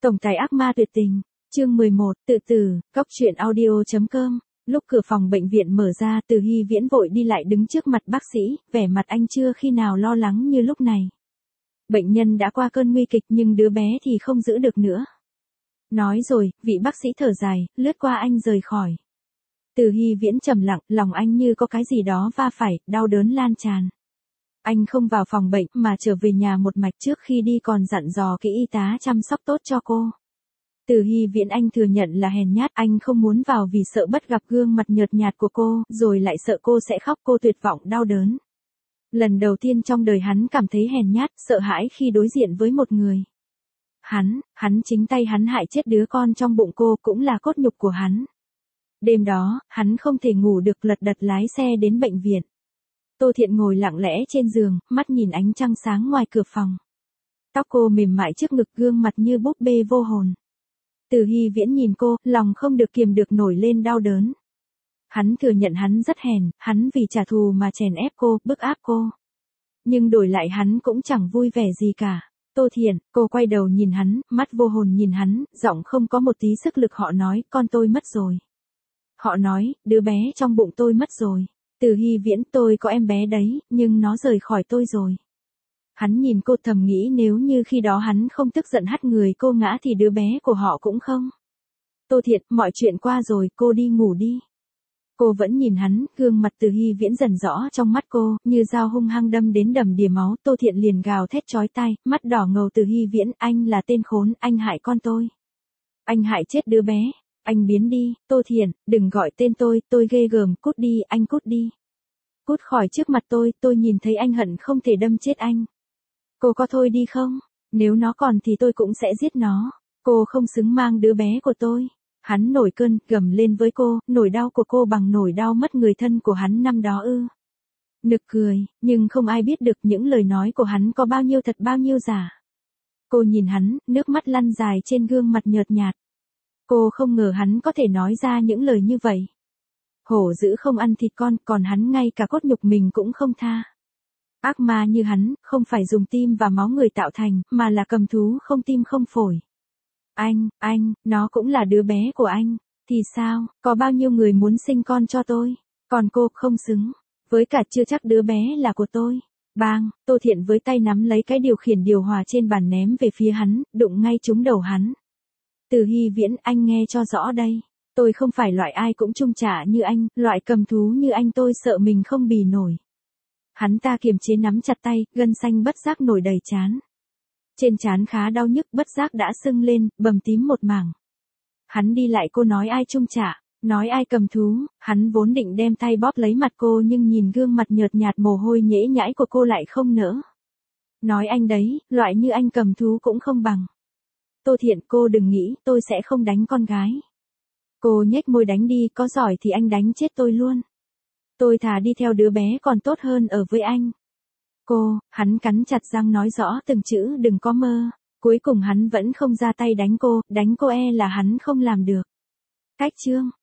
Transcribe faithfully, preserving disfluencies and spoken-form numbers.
Tổng tài ác ma tuyệt tình, chương mười một, tự tử, góc truyện audio chấm com. Lúc cửa phòng bệnh viện mở ra, Từ Hy Viễn vội đi lại đứng trước mặt bác sĩ, vẻ mặt anh chưa khi nào lo lắng như lúc này. Bệnh nhân đã qua cơn nguy kịch nhưng đứa bé thì không giữ được nữa. Nói rồi, vị bác sĩ thở dài, lướt qua anh rời khỏi. Từ Hy Viễn trầm lặng, lòng anh như có cái gì đó va phải, đau đớn lan tràn. Anh không vào phòng bệnh mà trở về nhà một mạch, trước khi đi còn dặn dò kỹ y tá chăm sóc tốt cho cô. Từ Hy Viễn anh thừa nhận là hèn nhát, anh không muốn vào vì sợ bắt gặp gương mặt nhợt nhạt của cô, rồi lại sợ cô sẽ khóc, cô tuyệt vọng đau đớn. Lần đầu tiên trong đời hắn cảm thấy hèn nhát, sợ hãi khi đối diện với một người. Hắn, hắn chính tay hắn hại chết đứa con trong bụng cô, cũng là cốt nhục của hắn. Đêm đó, hắn không thể ngủ được, lật đật lái xe đến bệnh viện. Tô Thiện ngồi lặng lẽ trên giường, mắt nhìn ánh trăng sáng ngoài cửa phòng. Tóc cô mềm mại trước ngực, gương mặt như búp bê vô hồn. Từ Hy Viễn nhìn cô, lòng không được kiềm được nổi lên đau đớn. Hắn thừa nhận hắn rất hèn, hắn vì trả thù mà chèn ép cô, bức áp cô. Nhưng đổi lại hắn cũng chẳng vui vẻ gì cả. Tô Thiện, cô quay đầu nhìn hắn, mắt vô hồn nhìn hắn, giọng không có một tí sức lực. Họ nói, con tôi mất rồi. Họ nói, đứa bé trong bụng tôi mất rồi. Từ Hy Viễn, tôi có em bé đấy, nhưng nó rời khỏi tôi rồi. Hắn nhìn cô thầm nghĩ nếu như khi đó hắn không tức giận hất người cô ngã thì đứa bé của họ cũng không. Tô Thiện, mọi chuyện qua rồi, cô đi ngủ đi. Cô vẫn nhìn hắn, gương mặt Từ Hy Viễn dần rõ trong mắt cô, như dao hung hăng đâm đến đầm đìa máu. Tô Thiện liền gào thét chói tai, mắt đỏ ngầu. Từ Hy Viễn, anh là tên khốn, anh hại con tôi. Anh hại chết đứa bé. Anh biến đi. Tô Thiện, đừng gọi tên tôi, tôi ghê gớm, cút đi, anh cút đi. Cút khỏi trước mặt tôi, tôi nhìn thấy anh hận không thể đâm chết anh. Cô có thôi đi không? Nếu nó còn thì tôi cũng sẽ giết nó. Cô không xứng mang đứa bé của tôi. Hắn nổi cơn, gầm lên với cô, nỗi đau của cô bằng nỗi đau mất người thân của hắn năm đó ư. Nực cười, nhưng không ai biết được những lời nói của hắn có bao nhiêu thật bao nhiêu giả. Cô nhìn hắn, nước mắt lăn dài trên gương mặt nhợt nhạt. Cô không ngờ hắn có thể nói ra những lời như vậy. Hổ dữ không ăn thịt con, còn hắn ngay cả cốt nhục mình cũng không tha. Ác ma như hắn, không phải dùng tim và máu người tạo thành, mà là cầm thú không tim không phổi. Anh, anh, nó cũng là đứa bé của anh. Thì sao, có bao nhiêu người muốn sinh con cho tôi, còn cô không xứng. Với cả chưa chắc đứa bé là của tôi. Bang, Tô Thiện với tay nắm lấy cái điều khiển điều hòa trên bàn ném về phía hắn, đụng ngay trúng đầu hắn. Từ Hy Viễn, anh nghe cho rõ đây. Tôi không phải loại ai cũng trung trả như anh, loại cầm thú như anh tôi sợ mình không bì nổi. Hắn ta kiềm chế nắm chặt tay, gân xanh bất giác nổi đầy trán. Trên trán khá đau nhức, bất giác đã sưng lên, bầm tím một mảng. Hắn đi lại, cô nói ai trung trả, nói ai cầm thú. Hắn vốn định đem tay bóp lấy mặt cô nhưng nhìn gương mặt nhợt nhạt mồ hôi nhễ nhãi của cô lại không nỡ. Nói anh đấy, loại như anh cầm thú cũng không bằng. Tô Thiện, cô đừng nghĩ, tôi sẽ không đánh con gái. Cô nhếch môi, đánh đi, có giỏi thì anh đánh chết tôi luôn. Tôi thà đi theo đứa bé còn tốt hơn ở với anh. Cô, hắn cắn chặt răng nói rõ từng chữ, đừng có mơ. Cuối cùng hắn vẫn không ra tay đánh cô, đánh cô e là hắn không làm được. Cách chương.